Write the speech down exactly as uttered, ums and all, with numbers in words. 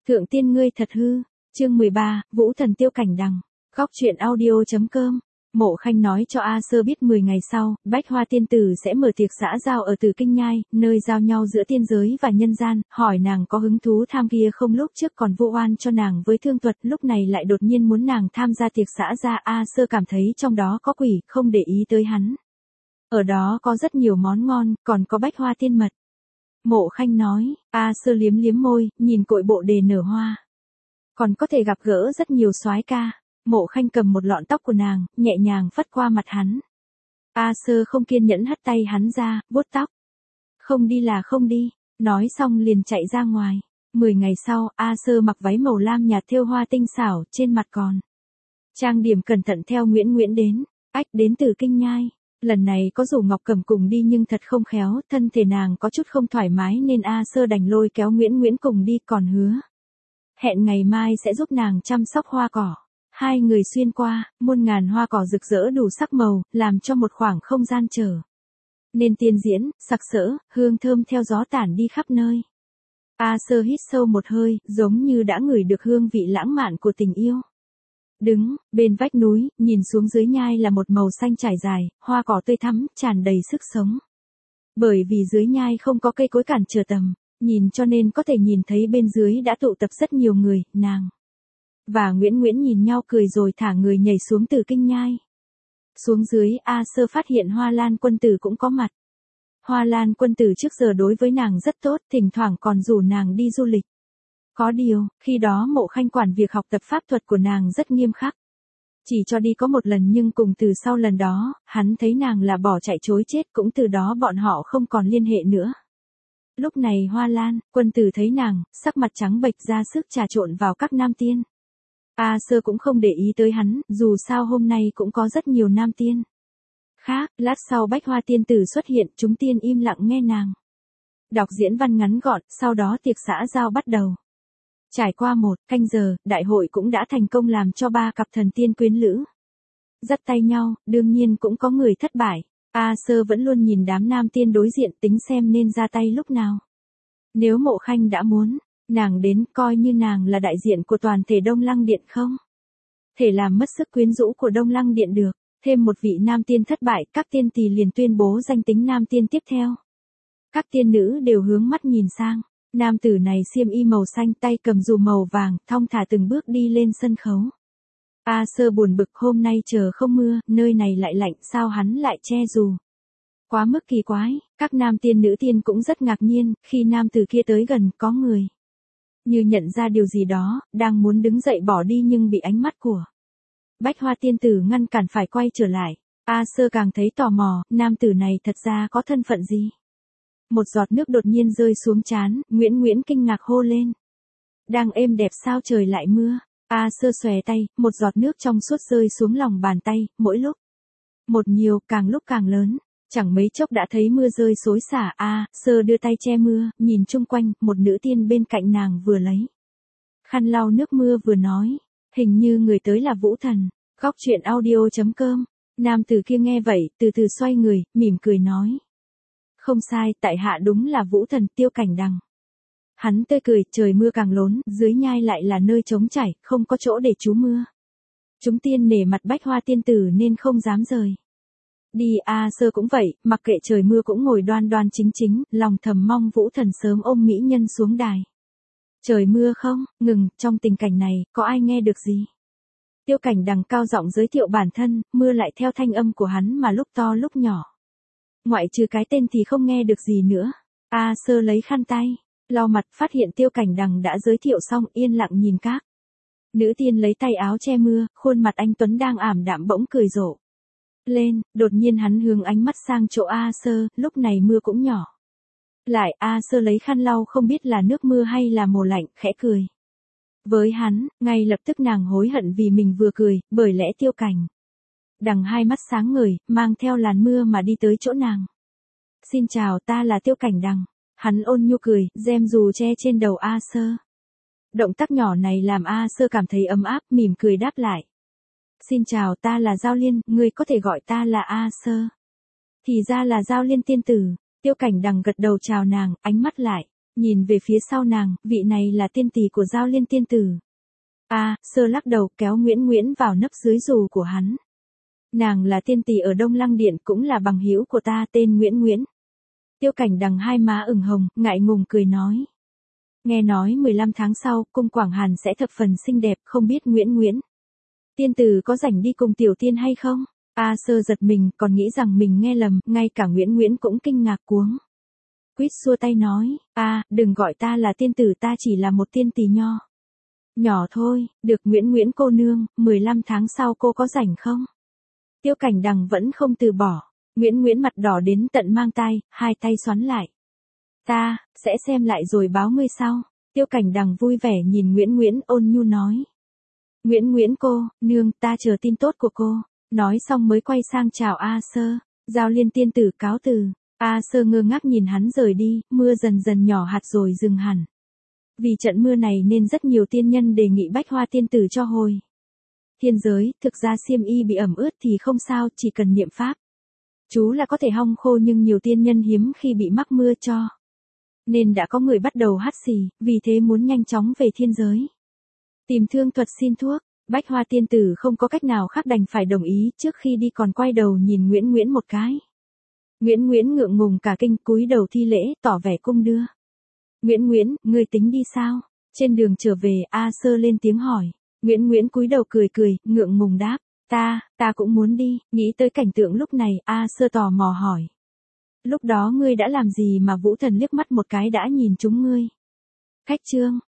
Thượng tiên ngươi thật hư, chương mười ba, Vũ Thần Tiêu Cảnh Đằng, góc truyện audio.com. Mộ Khanh nói cho A Sơ biết mười ngày sau, Bách Hoa Tiên Tử sẽ mở tiệc xã giao ở Tử Kinh Nhai, nơi giao nhau giữa tiên giới và nhân gian, hỏi nàng có hứng thú tham kia không. Lúc trước còn vu oan cho nàng với thương thuật, lúc này lại đột nhiên muốn nàng tham gia tiệc xã giao. A Sơ cảm thấy trong đó có quỷ, không để ý tới hắn. Ở đó có rất nhiều món ngon, còn có Bách Hoa Tiên Mật. Mộ Khanh nói. A Sơ liếm liếm môi, nhìn cội bộ đề nở hoa. Còn có thể gặp gỡ rất nhiều soái ca. Mộ Khanh cầm một lọn tóc của nàng, nhẹ nhàng phất qua mặt hắn. A Sơ không kiên nhẫn hất tay hắn ra, vuốt tóc. Không đi là không đi, nói xong liền chạy ra ngoài. Mười ngày sau, A Sơ mặc váy màu lam nhạt thêu hoa tinh xảo, trên mặt còn trang điểm cẩn thận theo Nguyễn Nguyễn đến. Ách đến từ Kinh Nhai. Lần này có rủ Ngọc Cẩm cùng đi nhưng thật không khéo, thân thể nàng có chút không thoải mái nên A Sơ đành lôi kéo Nguyễn Nguyễn cùng đi, còn hứa hẹn ngày mai sẽ giúp nàng chăm sóc hoa cỏ. Hai người xuyên qua, muôn ngàn hoa cỏ rực rỡ đủ sắc màu, làm cho một khoảng không gian trở nên tiên diễn, sặc sỡ, hương thơm theo gió tản đi khắp nơi. A Sơ hít sâu một hơi, giống như đã ngửi được hương vị lãng mạn của tình yêu. Đứng bên vách núi, nhìn xuống dưới nhai là một màu xanh trải dài, hoa cỏ tươi thắm, tràn đầy sức sống. Bởi vì dưới nhai không có cây cối cản trở tầm nhìn cho nên có thể nhìn thấy bên dưới đã tụ tập rất nhiều người. Nàng và Nguyễn Nguyễn nhìn nhau cười rồi thả người nhảy xuống từ Kinh Nhai. Xuống dưới, A Sơ phát hiện Hoa Lan Quân Tử cũng có mặt. Hoa Lan Quân Tử trước giờ đối với nàng rất tốt, thỉnh thoảng còn rủ nàng đi du lịch. Có điều, khi đó Mộ Khanh quản việc học tập pháp thuật của nàng rất nghiêm khắc. Chỉ cho đi có một lần nhưng cùng từ sau lần đó, hắn thấy nàng là bỏ chạy chối chết, cũng từ đó bọn họ không còn liên hệ nữa. Lúc này Hoa Lan Quân Tử thấy nàng, sắc mặt trắng bệch ra sức trà trộn vào các nam tiên. A Sơ cũng không để ý tới hắn, dù sao hôm nay cũng có rất nhiều nam tiên khác. Lát sau Bách Hoa Tiên Tử xuất hiện, chúng tiên im lặng nghe nàng đọc diễn văn ngắn gọn, sau đó tiệc xã giao bắt đầu. Trải qua một canh giờ, đại hội cũng đã thành công làm cho ba cặp thần tiên quyến lữ dắt tay nhau, đương nhiên cũng có người thất bại. A Sơ vẫn luôn nhìn đám nam tiên đối diện, tính xem nên ra tay lúc nào. Nếu Mộ Khanh đã muốn nàng đến, coi như nàng là đại diện của toàn thể Đông Lăng Điện không thể làm mất sức quyến rũ của Đông Lăng Điện được. Thêm một vị nam tiên thất bại, các tiên tỳ liền tuyên bố danh tính nam tiên tiếp theo. Các tiên nữ đều hướng mắt nhìn sang. Nam tử này xiêm y màu xanh, tay cầm dù màu vàng, thong thả từng bước đi lên sân khấu. A Sơ buồn bực, hôm nay trời không mưa, nơi này lại lạnh, sao hắn lại che dù? Quá mức kỳ quái. Các nam tiên nữ tiên cũng rất ngạc nhiên, khi nam tử kia tới gần, có người như nhận ra điều gì đó, đang muốn đứng dậy bỏ đi nhưng bị ánh mắt của Bách Hoa Tiên Tử ngăn cản phải quay trở lại. A Sơ càng thấy tò mò, nam tử này thật ra có thân phận gì? Một giọt nước đột nhiên rơi xuống trán, Nguyễn Nguyễn kinh ngạc hô lên. Đang êm đẹp sao trời lại mưa? A Sơ xòe tay, một giọt nước trong suốt rơi xuống lòng bàn tay, mỗi lúc một nhiều, càng lúc càng lớn. Chẳng mấy chốc đã thấy mưa rơi xối xả. A Sơ đưa tay che mưa, nhìn chung quanh, một nữ tiên bên cạnh nàng vừa lấy khăn lau nước mưa vừa nói. Hình như người tới là Vũ Thần. Góc truyện audio.com. Nam tử kia nghe vậy, từ từ xoay người, mỉm cười nói. Không sai, tại hạ đúng là Vũ Thần Tiêu Cảnh Đằng. Hắn tươi cười, trời mưa càng lốn, dưới nhai lại là nơi trống trải, không có chỗ để trú mưa. Chúng tiên nể mặt Bách Hoa Tiên Tử nên không dám rời đi. A Sơ cũng vậy, mặc kệ trời mưa cũng ngồi đoan đoan chính chính, lòng thầm mong Vũ Thần sớm ôm mỹ nhân xuống đài. Trời mưa không, ngừng, trong tình cảnh này, có ai nghe được gì? Tiêu Cảnh Đằng cao giọng giới thiệu bản thân, mưa lại theo thanh âm của hắn mà lúc to lúc nhỏ. Ngoại trừ cái tên thì không nghe được gì nữa. A Sơ lấy khăn tay lau mặt, phát hiện Tiêu Cảnh Đằng đã giới thiệu xong, yên lặng nhìn các nữ tiên lấy tay áo che mưa, khuôn mặt anh tuấn đang ảm đạm bỗng cười rộ lên. Đột nhiên hắn hướng ánh mắt sang chỗ A Sơ, lúc này mưa cũng nhỏ lại. A Sơ lấy khăn lau, không biết là nước mưa hay là mùa lạnh, khẽ cười với hắn. Ngay lập tức nàng hối hận vì mình vừa cười, bởi lẽ Tiêu Cảnh Đằng hai mắt sáng ngời, mang theo làn mưa mà đi tới chỗ nàng. Xin chào, ta là Tiêu Cảnh Đằng. Hắn ôn nhu cười, gem dù che trên đầu A Sơ. Động tác nhỏ này làm A Sơ cảm thấy ấm áp, mỉm cười đáp lại. Xin chào, ta là Giao Liên, ngươi có thể gọi ta là A Sơ. Thì ra là Giao Liên tiên tử. Tiêu Cảnh Đằng gật đầu chào nàng, ánh mắt lại Nhìn về phía sau nàng, vị này là tiên tỷ của Giao Liên tiên tử. A Sơ lắc đầu kéo Nguyễn Nguyễn vào nấp dưới dù của hắn. Nàng là tiên tỷ ở Đông Lăng Điện, cũng là bằng hữu của ta, tên Nguyễn Nguyễn. Tiêu Cảnh Đằng hai má ửng hồng, ngại ngùng cười nói. Nghe nói mười lăm tháng sau, cung Quảng Hàn sẽ thập phần xinh đẹp, không biết Nguyễn Nguyễn tiên tử có rảnh đi cùng tiểu tiên hay không? A Sơ giật mình, còn nghĩ rằng mình nghe lầm, ngay cả Nguyễn Nguyễn cũng kinh ngạc cuống. Quýt xua tay nói, a đừng gọi ta là tiên tử, ta chỉ là một tiên tỷ nho. Nhỏ thôi, được Nguyễn Nguyễn cô nương, mười lăm tháng sau cô có rảnh không? Tiêu Cảnh Đằng vẫn không từ bỏ. Nguyễn Nguyễn mặt đỏ đến tận mang tai, hai tay xoắn lại. Ta, sẽ xem lại rồi báo ngươi sau. Tiêu Cảnh Đằng vui vẻ nhìn Nguyễn Nguyễn ôn nhu nói. Nguyễn Nguyễn cô, nương, ta chờ tin tốt của cô. Nói xong mới quay sang chào A Sơ. Giao Liên tiên tử cáo từ. A Sơ ngơ ngác nhìn hắn rời đi, mưa dần dần nhỏ hạt rồi dừng hẳn. Vì trận mưa này nên rất nhiều tiên nhân đề nghị Bách Hoa tiên tử cho hồi thiên giới, thực ra xiêm y bị ẩm ướt thì không sao, chỉ cần niệm pháp. Chú là có thể hong khô, nhưng nhiều tiên nhân hiếm khi bị mắc mưa cho. Nên đã có người bắt đầu hắt xì, vì thế muốn nhanh chóng về thiên giới. Tìm thương thuật xin thuốc, Bách Hoa tiên tử không có cách nào khác đành phải đồng ý, trước khi đi còn quay đầu nhìn Nguyễn Nguyễn một cái. Nguyễn Nguyễn ngượng ngùng cả kinh, cúi đầu thi lễ, tỏ vẻ cung đưa. Nguyễn Nguyễn, ngươi tính đi sao? Trên đường trở về, A Sơ lên tiếng hỏi. Nguyễn Nguyễn cúi đầu cười cười, ngượng ngùng đáp. Ta, ta cũng muốn đi. Nghĩ tới cảnh tượng lúc này, A Sơ tò mò hỏi. Lúc đó ngươi đã làm gì mà Vũ Thần liếc mắt một cái đã nhìn trúng ngươi? Khách trương.